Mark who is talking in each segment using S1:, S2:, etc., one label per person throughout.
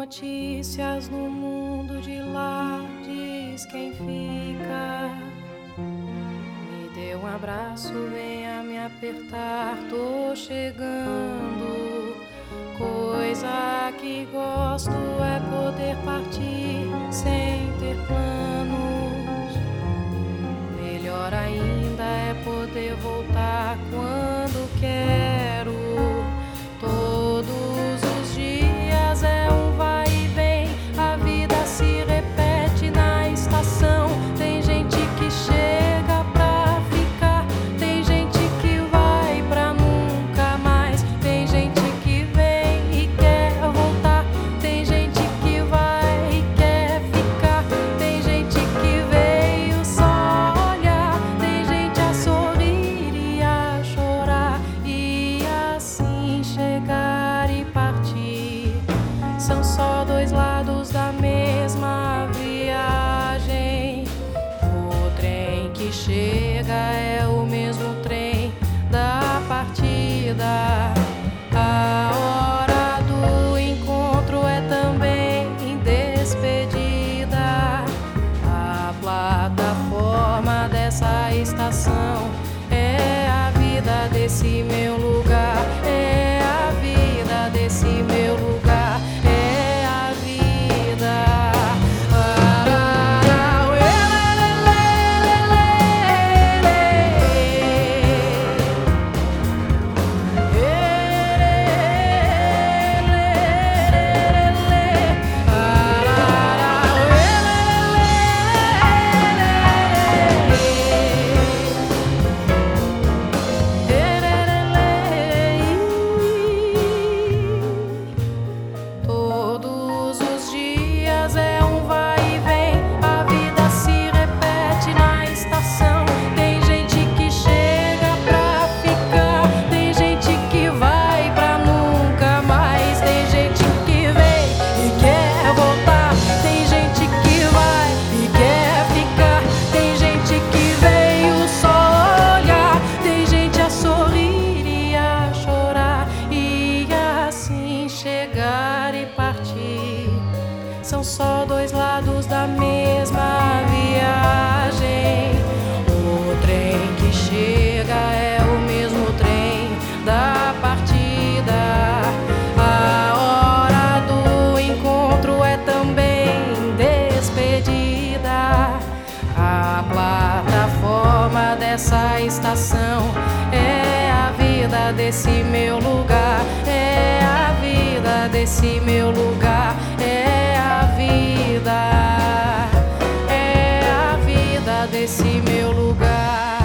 S1: notícias no mundo de lá, diz quem fica. Me dê um abraço, venha me apertar, tô chegando. Coisa que gosto é poder partir sem ter planos. Melhor ainda é poder voltar quando quero. Todos os dias é um vai e vem, a vida se repete na estação. Tem gente que chega pra ficar, tem gente que vai pra nunca mais. Tem gente que vem e quer voltar, tem gente que vai e quer ficar. Tem gente que veio só olhar, tem gente a sorrir e a chorar, e assim chegar e partir. São só dois lados da mesma viagem. O trem que chega é o mesmo trem da partida. A hora do encontro é também despedida. A plataforma dessa estação é a vida desse meu lugar. É a vida desse meu lugar. É a vida. Todos os dias é um vai e vem, a vida se repete na estação. Tem gente que chega pra ficar, tem gente que vai pra nunca mais. Tem gente que vem e quer voltar, tem gente que vai e quer ficar. Tem gente que veio só olhar, tem gente a sorrir e a chorar, e assim chegar e partir. São só dois lados da mesma viagem. O trem que chega é o mesmo trem da partida. A hora do encontro é também despedida. A plataforma dessa estação é a vida desse meu lugar. É a vida desse meu lugar. É a vida. É a vida desse meu lugar.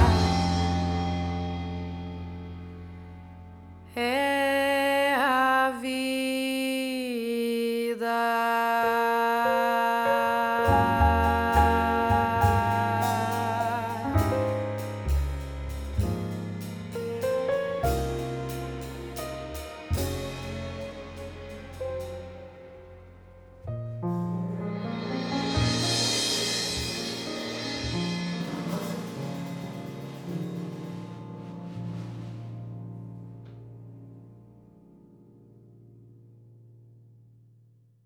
S1: É a vida.